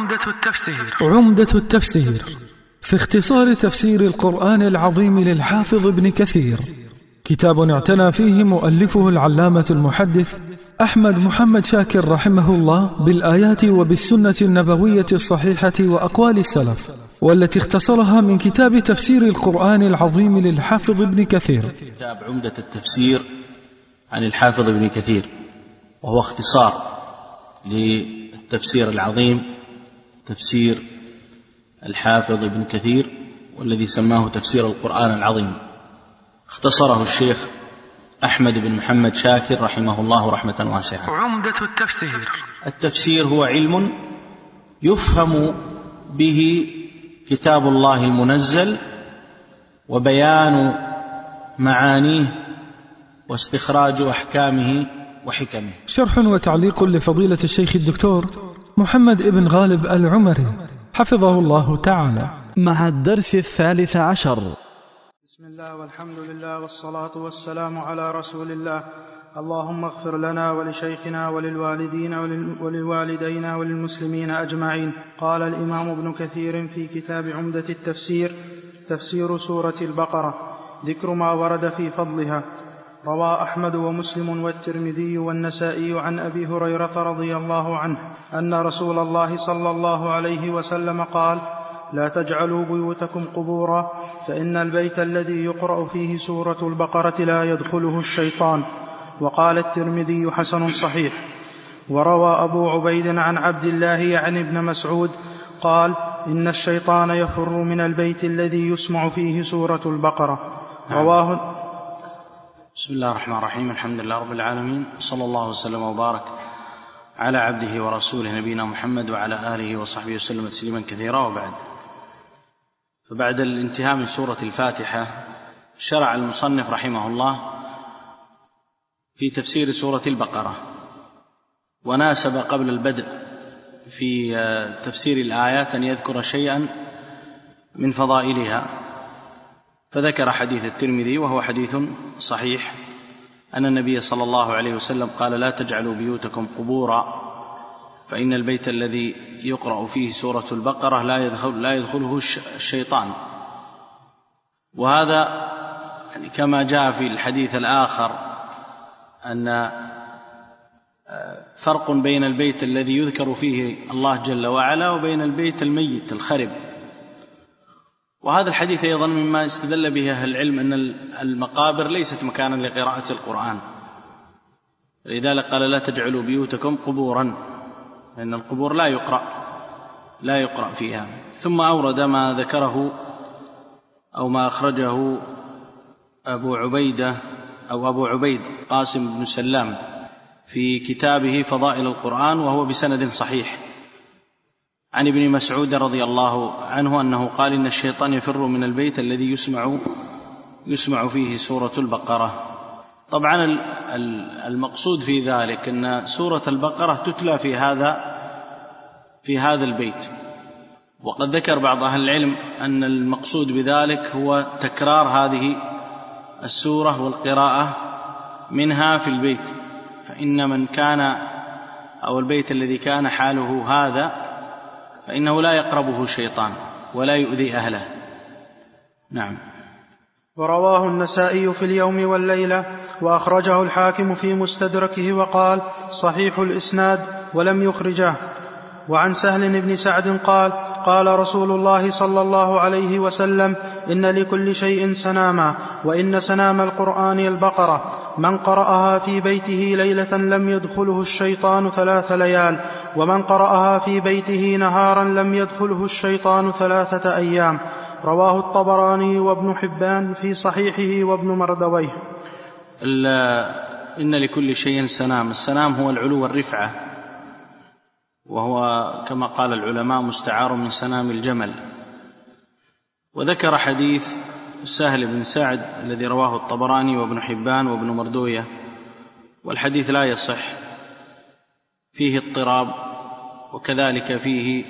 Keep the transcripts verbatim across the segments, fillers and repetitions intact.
عمدة التفسير عمدة التفسير في اختصار تفسير القرآن العظيم للحافظ ابن كثير، كتاب اعتنى فيه مؤلفه العلامة المحدث أحمد محمد شاكر رحمه الله بالآيات وبالسنة النبوية الصحيحة وأقوال السلف، والتي اختصرها من كتاب تفسير القرآن العظيم للحافظ ابن كثير. كتاب عمدة التفسير عن الحافظ ابن كثير، وهو اختصار للتفسير العظيم تفسير الحافظ ابن كثير، والذي سماه تفسير القرآن العظيم. اختصره الشيخ أحمد بن محمد شاكر رحمه الله رحمة واسعة. عمدة التفسير التفسير هو علم يفهم به كتاب الله المنزل وبيان معانيه واستخراج أحكامه وحكمه. شرح وتعليق لفضيلة الشيخ الدكتور محمد ابن غالب العمري حفظه الله تعالى، مع الدرس الثالث عشر. بسم الله والحمد لله والصلاة والسلام على رسول الله. اللهم اغفر لنا ولشيخنا وللوالدين وللوالدينا وللمسلمين أجمعين. قال الإمام ابن كثير في كتاب عمدة التفسير تفسير سورة البقرة، ذكر ما ورد في فضلها. روى أحمد ومسلم والترمذي والنسائي عن أبي هريرة رضي الله عنه أن رسول الله صلى الله عليه وسلم قال: لا تجعلوا بيوتكم قبورا، فإن البيت الذي يقرأ فيه سورة البقرة لا يدخله الشيطان. وقال الترمذي: حسن صحيح. وروى أبو عبيد عن عبد الله يعني ابن مسعود قال: إن الشيطان يفر من البيت الذي يسمع فيه سورة البقرة. رواه. بسم الله الرحمن الرحيم، الحمد لله رب العالمين، صلى الله وسلم وبارك على عبده ورسوله نبينا محمد وعلى آله وصحبه وسلم تسليما كثيرا. وبعد، فبعد الانتهاء من سورة الفاتحة شرع المصنف رحمه الله في تفسير سورة البقرة، وناسب قبل البدء في تفسير الآيات أن يذكر شيئا من فضائلها، فذكر حديث الترمذي وهو حديث صحيح أن النبي صلى الله عليه وسلم قال: لا تجعلوا بيوتكم قبورا، فإن البيت الذي يقرأ فيه سورة البقرة لا يدخل لا يدخله الشيطان. وهذا يعني كما جاء في الحديث الآخر أن فرق بين البيت الذي يذكر فيه الله جل وعلا وبين البيت الميت الخرب. وهذا الحديث أيضا مما استدل به أهل العلم أن المقابر ليست مكانا لقراءة القرآن، لذلك قال: لا تجعلوا بيوتكم قبورا، لأن القبور لا يقرأ لا يقرأ فيها. ثم أورد ما ذكره أو ما أخرجه أبو عبيدة أو أبو عبيد قاسم بن سلام في كتابه فضائل القرآن، وهو بسند صحيح عن ابن مسعود رضي الله عنه أنه قال: إن الشيطان يفر من البيت الذي يسمع يسمع فيه سورة البقرة. طبعا المقصود في ذلك أن سورة البقرة تتلى في هذا في هذا البيت. وقد ذكر بعض أهل العلم أن المقصود بذلك هو تكرار هذه السورة والقراءة منها في البيت، فإن من كان أو البيت الذي كان حاله هذا فإنه لا يقربه الشيطان ولا يؤذي أهله. نعم. ورواه النسائي في اليوم والليلة، وأخرجه الحاكم في مستدركه وقال: صحيح الإسناد، ولم يخرجه. وعن سهل بن سعد قال: قال رسول الله صلى الله عليه وسلم: إن لكل شيء سناما، وإن سنام القرآن البقرة، من قرأها في بيته ليلة لم يدخله الشيطان ثلاث ليال، ومن قرأها في بيته نهارا لم يدخله الشيطان ثلاثة أيام. رواه الطبراني وابن حبان في صحيحه وابن مردويه. إن لكل شيء سنام. السنام هو العلو والرفعة، وهو كما قال العلماء مستعار من سنام الجمل. وذكر حديث سهل بن سعد الذي رواه الطبراني وابن حبان وابن مردويه، والحديث لا يصح، فيه اضطراب، وكذلك فيه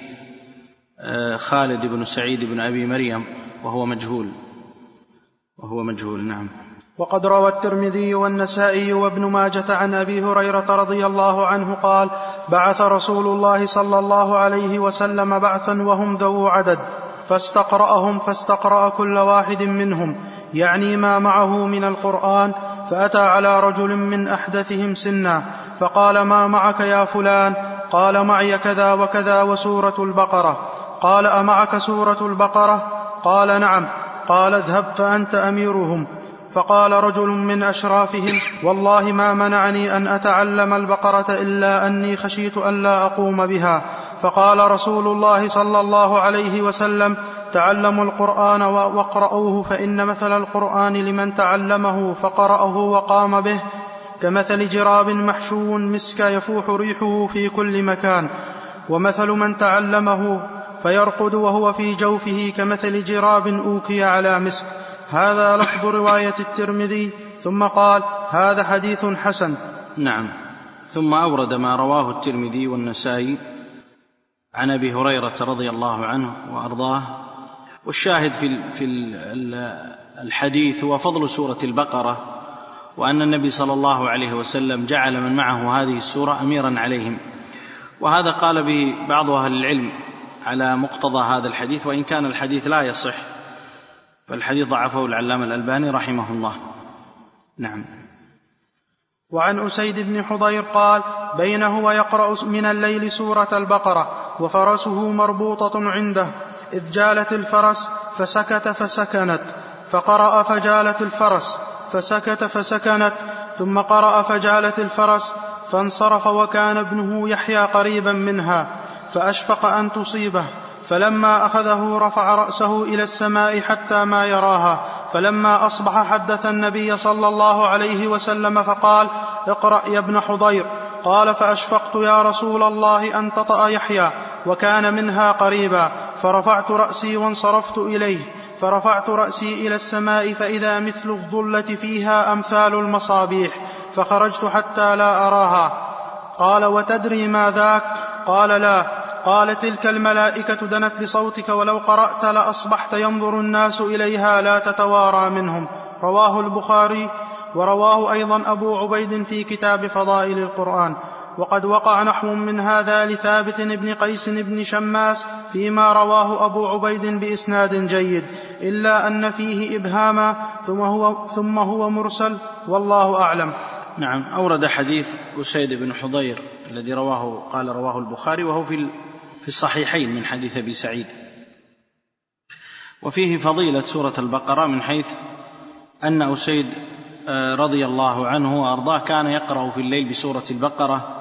خالد بن سعيد بن أبي مريم وهو مجهول وهو مجهول نعم. وقد روى الترمذي والنسائي وابن ماجة عن أبي هريرة رضي الله عنه قال: بعث رسول الله صلى الله عليه وسلم بعثا وهم ذو عدد، فاستقرأهم فاستقرأ كل واحد منهم يعني ما معه من القرآن، فأتى على رجل من أحدثهم سنا فقال: ما معك يا فلان؟ قال: معي كذا وكذا وسورة البقرة. قال: أمعك سورة البقرة؟ قال: نعم. قال: اذهب فأنت أميرهم. فقال رجل من أشرافهم: والله ما منعني أن أتعلم البقرة إلا أني خشيت أن لا أقوم بها. فقال رسول الله صلى الله عليه وسلم: تعلموا القرآن واقرأوه، فإن مثل القرآن لمن تعلمه فقرأه وقام به كمثل جراب محشو مسك يفوح ريحه في كل مكان، ومثل من تعلمه فيرقد وهو في جوفه كمثل جراب أوكي على مسك. هذا لفظ رواية الترمذي. ثم قال: هذا حديث حسن. نعم. ثم أورد ما رواه الترمذي والنسائي عن أبي هريرة رضي الله عنه وأرضاه. والشاهد في الحديث هو فضل سورة البقرة، وأن النبي صلى الله عليه وسلم جعل من معه هذه السورة أميرا عليهم. وهذا قال به بعض أهل العلم على مقتضى هذا الحديث، وإن كان الحديث لا يصح، فالحديث ضعفه العلامة الألباني رحمه الله. نعم. وعن أسيد بن حضير قال: بينه ويقرأ من الليل سورة البقرة وفرسه مربوطة عنده، إذ جالت الفرس فسكت فسكنت، فقرأ فجالت الفرس فسكت فسكنت، ثم قرأ فجالت الفرس فانصرف، وكان ابنه يحيى قريبا منها فأشفق أن تصيبه، فلما أخذه رفع رأسه إلى السماء حتى ما يراها، فلما أصبح حدث النبي صلى الله عليه وسلم فقال: اقرأ يا ابن حضير. قال: فأشفقت يا رسول الله أن تطأ يحيى، وكان منها قريبا، فرفعت رأسي وانصرفت إليه، فرفعت رأسي إلى السماء فإذا مثل الظلة فيها أمثال المصابيح، فخرجت حتى لا أراها. قال: وتدري ما ذاك؟ قال: لا. قال: تلك الملائكة دنت لصوتك، ولو قرأت لأصبحت ينظر الناس إليها لا تتوارى منهم. رواه البخاري، ورواه أيضا أبو عبيد في كتاب فضائل القرآن. وقد وقع نحو من هذا لثابت بن قيس بن شماس فيما رواه أبو عبيد بإسناد جيد، إلا أن فيه إبهاما، ثم هو, ثم هو مرسل، والله أعلم. نعم. أورد حديث أسيد بن حضير الذي رواه قال رواه البخاري، وهو في في الصحيحين من حديث أبي سعيد، وفيه فضيلة سورة البقرة، من حيث أن أسيد رضي الله عنه وأرضاه كان يقرأ في الليل بسورة البقرة،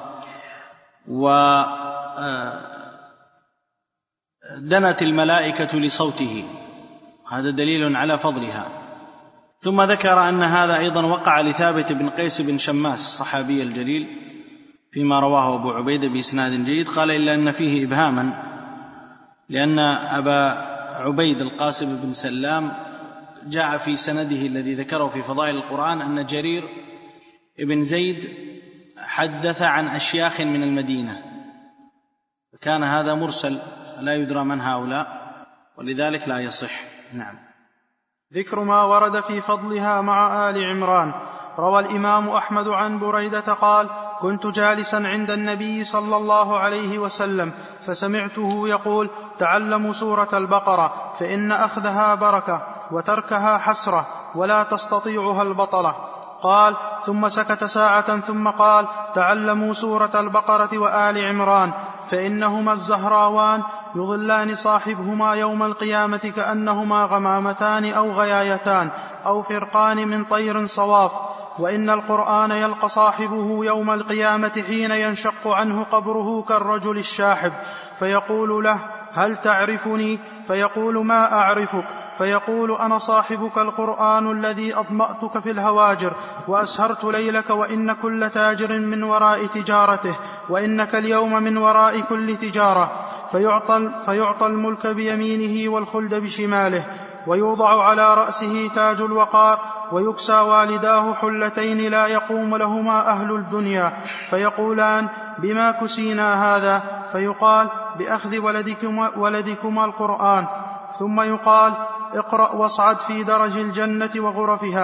ودنت الملائكة لصوته، هذا دليل على فضلها. ثم ذكر أن هذا أيضا وقع لثابت بن قيس بن شماس الصحابي الجليل فيما رواه أبو عبيد بإسناد جيد. قال: إلا أن فيه إبهاما، لأن أبا عبيد القاسم بن سلام جاء في سنده الذي ذكره في فضائل القرآن أن جرير بن زيد حدث عن أشياخ من المدينة، فكان هذا مرسل لا يدرى من هؤلاء، ولذلك لا يصح. نعم. ذكر ما ورد في فضلها مع آل عمران. روى الإمام أحمد عن بريدة قال: كنت جالسا عند النبي صلى الله عليه وسلم فسمعته يقول: تعلموا سورة البقرة، فإن أخذها بركة وتركها حسرة، ولا تستطيعها البطلة. قال: ثم سكت ساعة ثم قال: تعلموا سورة البقرة وآل عمران، فإنهما الزهراوان يظلان صاحبهما يوم القيامة كأنهما غمامتان أو غيايتان أو فرقان من طير صواف، وإن القرآن يلقى صاحبه يوم القيامة حين ينشق عنه قبره كالرجل الشاحب، فيقول له: هل تعرفني؟ فيقول: ما أعرفك. فيقول: أنا صاحبك القرآن الذي أظمأتك في الهواجر وأسهرت ليلك، وإن كل تاجر من وراء تجارته، وإنك اليوم من وراء كل تجارة. فيعطى, فيعطى الملك بيمينه والخلد بشماله، ويوضع على رأسه تاج الوقار، ويكسى والداه حلتين لا يقوم لهما أهل الدنيا، فيقولان: بما كسينا هذا؟ فيقال: بأخذ ولدكما, ولدكما القرآن. ثم يقال: اقرأ واصعد في درج الجنة وغرفها.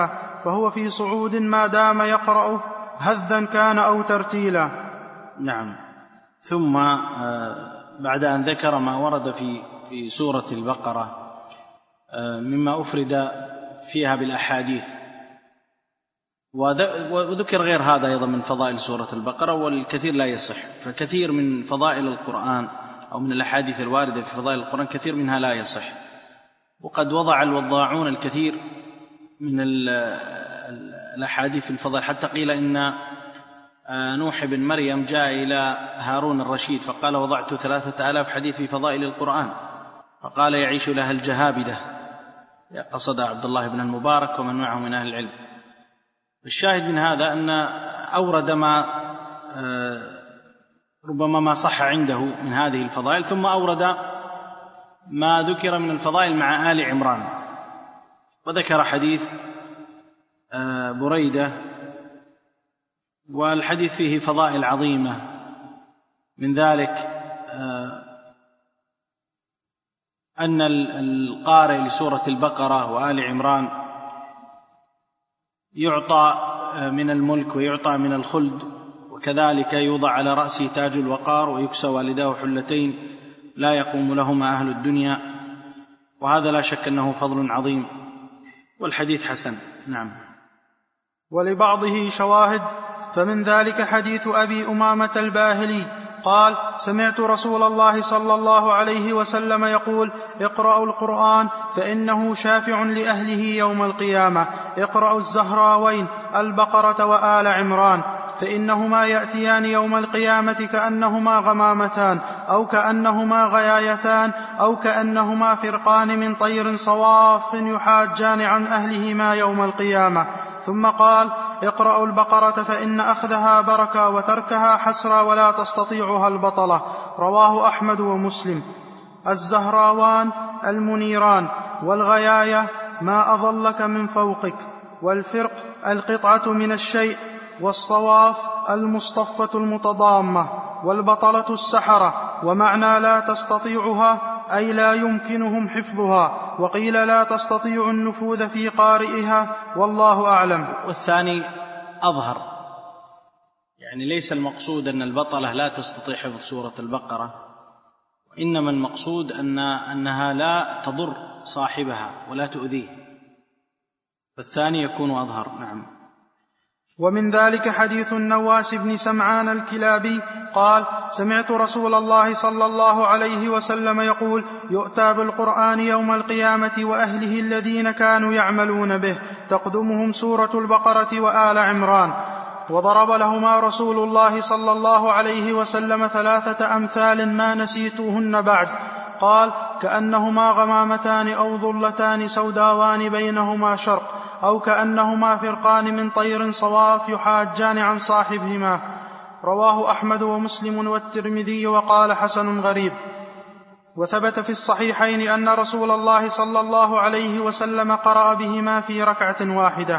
فهو في صعود ما دام يقرأ هذا كان أو ترتيلا. نعم. ثم بعد أن ذكر ما ورد في في سورة البقرة مما أفرد فيها بالأحاديث، وذكر غير هذا أيضا من فضائل سورة البقرة، والكثير لا يصح. فكثير من فضائل القرآن أو من الأحاديث الواردة في فضائل القرآن كثير منها لا يصح، وقد وضع الوضاعون الكثير من الأحاديث في الفضائل، حتى قيل إن نوح بن مريم جاء إلى هارون الرشيد فقال وضعت ثلاثة آلاف حديث في فضائل القرآن، فقال يعيش لها الجهابدة، قصد عبد الله بن المبارك ومن معه من أهل العلم. الشاهد من هذا أن أورد ما ربما ما صح عنده من هذه الفضائل، ثم أورد ما ذكر من الفضائل مع آل عمران، وذكر حديث بريدة، والحديث فيه فضائل عظيمة، من ذلك أن القارئ لسورة البقرة وآل عمران يعطى من الملك ويعطى من الخلد، وكذلك يوضع على رأسه تاج الوقار ويكسى والداه حلتين لا يقوم لهما أهل الدنيا، وهذا لا شك أنه فضل عظيم، والحديث حسن. نعم. ولبعضه شواهد، فمن ذلك حديث أبي أمامة الباهلي قال سمعت رسول الله صلى الله عليه وسلم يقول اقرأوا القرآن فإنه شافع لأهله يوم القيامة، اقرأوا الزهراوين البقرة وآل عمران فإنهما يأتيان يوم القيامة كأنهما غمامتان أو كأنهما غيايتان أو كأنهما فرقان من طير صواف يحاجان عن أهلهما يوم القيامة. ثم قال اقرأوا البقرة فإن أخذها بركة وتركها حسرة ولا تستطيعها البطلة. رواه أحمد ومسلم. الزهراوان المنيران، والغياية ما أظلك من فوقك، والفرق القطعة من الشيء، والصواف المصطفة المتضامة، والبطلة السحرة. ومعنى لا تستطيعها أي لا يمكنهم حفظها، وقيل لا تستطيع النفوذ في قارئها، والله أعلم. والثاني أظهر، يعني ليس المقصود أن البطلة لا تستطيع حفظ سورة البقرة، وإنما المقصود أن أنها لا تضر صاحبها ولا تؤذيه، فالثاني يكون أظهر. نعم. ومن ذلك حديث النواس بن سمعان الكلابي قال سمعت رسول الله صلى الله عليه وسلم يقول يؤتى بالقرآن يوم القيامة وأهله الذين كانوا يعملون به، تقدمهم سورة البقرة وآل عمران. وضرب لهما رسول الله صلى الله عليه وسلم ثلاثة أمثال ما نسيتوهن بعد، قال كأنهما غمامتان أو ظلتان سوداوان بينهما شرق، أو كأنهما فرقان من طير صواف يحاجان عن صاحبهما. رواه أحمد ومسلم والترمذي وقال حسن غريب. وثبت في الصحيحين أن رسول الله صلى الله عليه وسلم قرأ بهما في ركعة واحدة.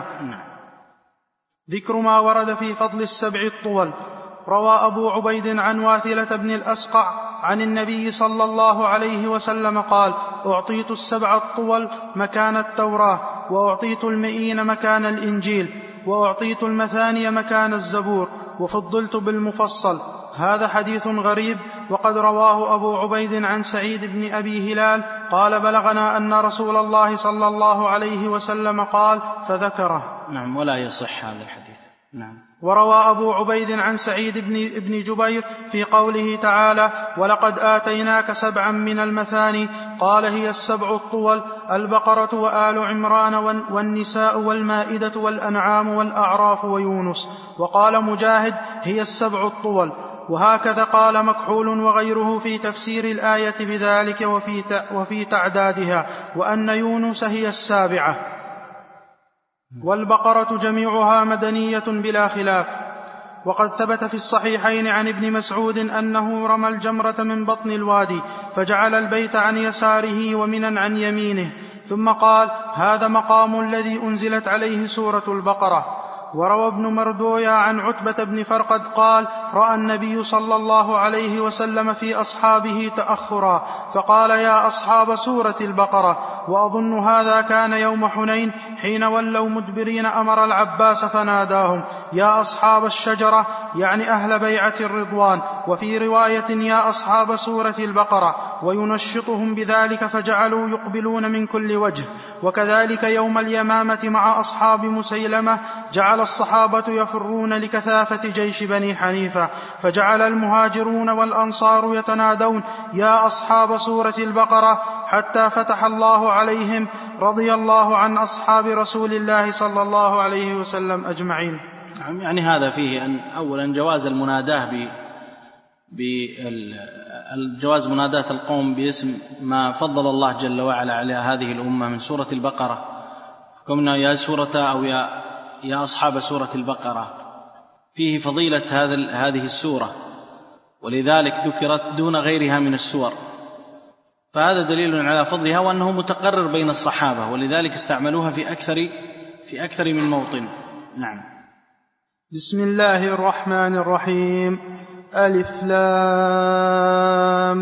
ذكر ما ورد في فضل السبع الطول. روى أبو عبيد عن واثلة بن الأسقع عن النبي صلى الله عليه وسلم قال أعطيت السبع الطول مكان التوراة، وأعطيت المئين مكان الإنجيل، وأعطيت المثاني مكان الزبور، وفضلت بالمفصل. هذا حديث غريب، وقد رواه أبو عبيد عن سعيد بن أبي هلال قال بلغنا أن رسول الله صلى الله عليه وسلم قال فذكره. نعم. ولا يصح هذا الحديث. نعم. وروى أبو عبيد عن سعيد بن, بن جبير في قوله تعالى ولقد آتيناك سبعا من المثاني قال هي السبع الطول البقرة وآل عمران والنساء والمائدة والأنعام والأعراف ويونس. وقال مجاهد هي السبع الطول. وهكذا قال مكحول وغيره في تفسير الآية بذلك وفي, وفي تعدادها، وأن يونس هي السابعة. والبقرة جميعها مدنية بلا خلاف. وقد ثبت في الصحيحين عن ابن مسعود أنه رمى الجمرة من بطن الوادي فجعل البيت عن يساره ومنا عن يمينه، ثم قال هذا مقام الذي أنزلت عليه سورة البقرة. وروى ابن مردوية عن عتبة بن فرقد قال رأى النبي صلى الله عليه وسلم في أصحابه تأخرا فقال يا أصحاب سورة البقرة وأظن هذا كان يوم حنين حين ولوا مدبرين أمر العباس فناداهم يا أصحاب الشجرة، يعني أهل بيعة الرضوان، وفي رواية يا أصحاب سورة البقرة، وينشطهم بذلك فجعلوا يقبلون من كل وجه. وكذلك يوم اليمامة مع أصحاب مسيلمة جعل الصحابة يفرون لكثافة جيش بني حنيفة، فجعل المهاجرون والأنصار يتنادون يا أصحاب سورة البقرة حتى فتح الله عليهم، رضي الله عن أصحاب رسول الله صلى الله عليه وسلم أجمعين. يعني هذا فيه أن أولا جواز المناداه ب بالجواز مناداة القوم باسم ما فضل الله جل وعلا على هذه الأمة من سورة البقرة، كمنا يا سورة أو يا يا أصحاب سورة البقرة، فيه فضيلة هذه السورة، ولذلك ذكرت دون غيرها من السور، فهذا دليل على فضلها وأنه متقرر بين الصحابة، ولذلك استعملوها في أكثر في أكثر من موطن. نعم. بسم الله الرحمن الرحيم. ألف لام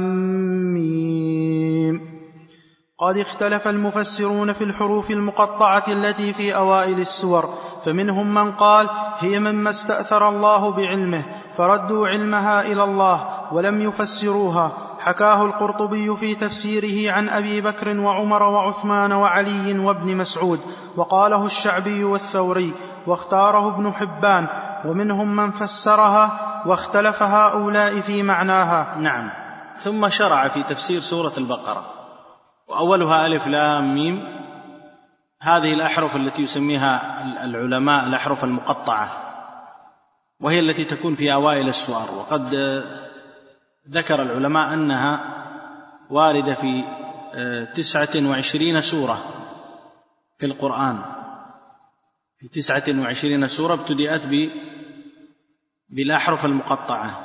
ميم. قد اختلف المفسرون في الحروف المقطعة التي في أوائل السور، فمنهم من قال هي مما استأثر الله بعلمه فردوا علمها إلى الله ولم يفسروها. حكاه القرطبي في تفسيره عن أبي بكر وعمر وعثمان وعلي وابن مسعود، وقاله الشعبي والثوري، واختاره ابن حبان، ومنهم من فسرها واختلف هؤلاء في معناها. نعم. ثم شرع في تفسير سورة البقرة، وأولها ألف لام ميم، هذه الأحرف التي يسميها العلماء الأحرف المقطعة، وهي التي تكون في أوائل السور، وقد ذكر العلماء أنها واردة في تسعة وعشرين سورة في القرآن، في تسعة وعشرين سورة ابتدأت بالأحرف المقطعة.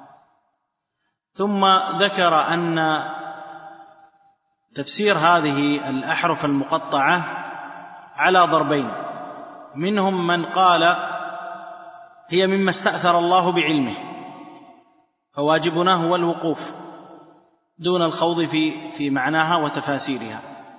ثم ذكر أن تفسير هذه الأحرف المقطعة على ضربين، منهم من قال هي مما استأثر الله بعلمه، فواجبنا هو الوقوف دون الخوض في في معناها وتفاسيرها.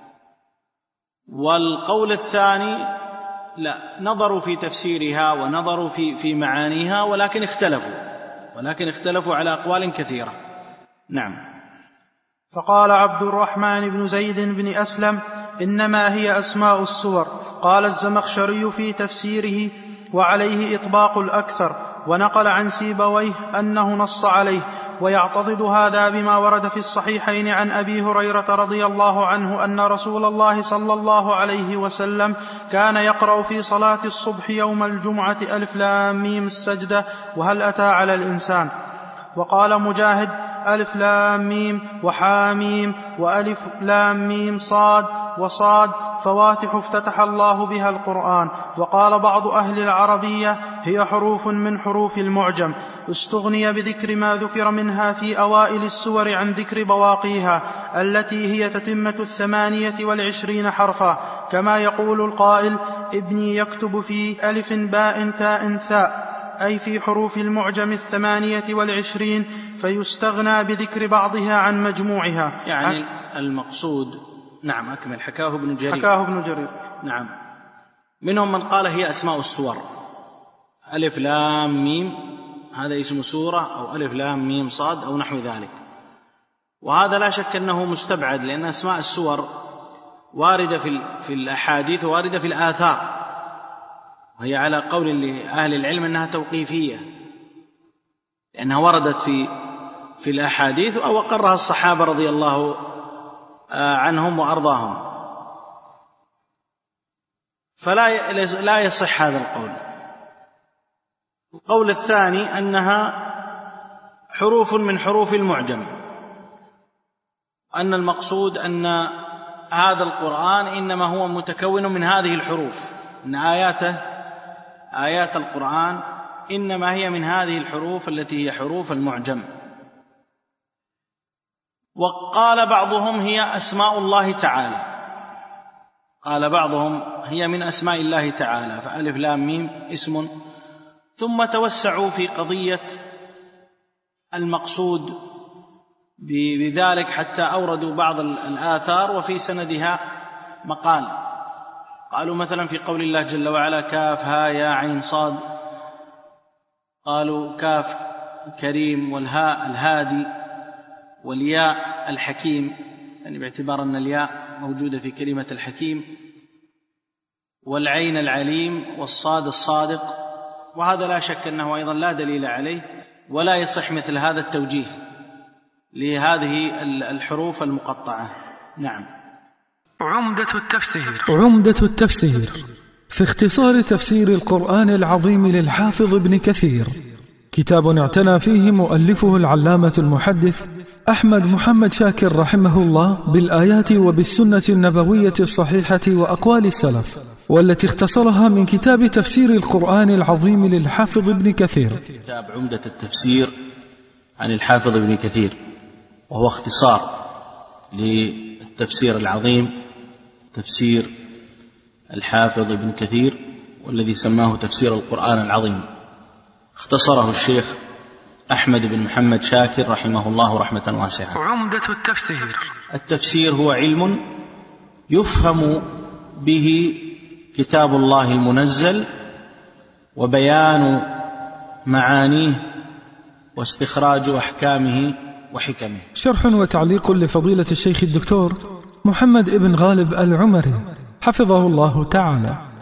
والقول الثاني لا، نظروا في تفسيرها ونظروا في في معانيها، ولكن اختلفوا ولكن اختلفوا على أقوال كثيرة. نعم. فقال عبد الرحمن بن زيد بن أسلم إنما هي أسماء السور. قال الزمخشري في تفسيره وعليه إطباق الأكثر، ونقل عن سيبويه أنه نص عليه، ويعتضد هذا بما ورد في الصحيحين عن أبي هريرة رضي الله عنه أن رسول الله صلى الله عليه وسلم كان يقرأ في صلاة الصبح يوم الجمعة ألف لام ميم السجدة وهل أتى على الإنسان. وقال مجاهد ألف لام ميم وحاميم وألف لام ميم صاد وصاد فواتح افتتح الله بها القرآن. وقال بعض أهل العربية هي حروف من حروف المعجم، استغني بذكر ما ذكر منها في أوائل السور عن ذكر بواقيها التي هي تتمة الثمانية والعشرين حرفا، كما يقول القائل ابني يكتب في ألف باء تاء ثاء، أي في حروف المعجم الثمانية والعشرين، فيستغنى بذكر بعضها عن مجموعها. يعني المقصود. نعم أكمل. حكاه ابن جرير. حكاه ابن جرير. نعم. منهم من قال هي أسماء السور، ألف لام ميم هذا اسم سورة، أو ألف لام ميم صاد أو نحو ذلك، وهذا لا شك أنه مستبعد، لأن أسماء السور واردة في الأحاديث وواردة في الآثار، وهي على قول لأهل العلم أنها توقيفية، لأنها وردت في في الأحاديث أو أقرها الصحابة رضي الله عنهم وأرضاهم، فلا لا يصح هذا القول. القول الثاني أنها حروف من حروف المعجم، أن المقصود أن هذا القرآن إنما هو متكون من هذه الحروف، أن آياته آيات القرآن إنما هي من هذه الحروف التي هي حروف المعجم. وقال بعضهم هي أسماء الله تعالى، قال بعضهم هي من أسماء الله تعالى، فألف لام ميم اسم. ثم توسعوا في قضية المقصود بذلك حتى أوردوا بعض الآثار وفي سندها مقال. قالوا مثلا في قول الله جل وعلا كاف ها يا عين صاد، قالوا كاف كريم، والهاء الهادي، والياء الحكيم، يعني باعتبار أن الياء موجودة في كلمة الحكيم، والعين العليم، والصاد الصادق. وهذا لا شك أنه أيضا لا دليل عليه، ولا يصح مثل هذا التوجيه لهذه الحروف المقطعة. نعم. عمدة التفسير. عمدة التفسير في اختصار تفسير القرآن العظيم للحافظ ابن كثير، كتاب اعتنى فيه مؤلفه العلامة المحدث أحمد محمد شاكر رحمه الله بالآيات وبالسنة النبوية الصحيحة وأقوال السلف، والتي اختصرها من كتاب تفسير القرآن العظيم للحافظ ابن كثير. كتاب عمدة التفسير عن الحافظ ابن كثير، وهو اختصار للتفسير العظيم، تفسير الحافظ ابن كثير، والذي سماه تفسير القرآن العظيم. اختصره الشيخ أحمد بن محمد شاكر رحمه الله رحمة واسعة. عمدة التفسير. التفسير هو علم يفهم به كتاب الله المنزل، وبيان معانيه، واستخراج أحكامه وحكمه. شرح وتعليق لفضيلة الشيخ الدكتور محمد ابن غالب العمري حفظه الله تعالى.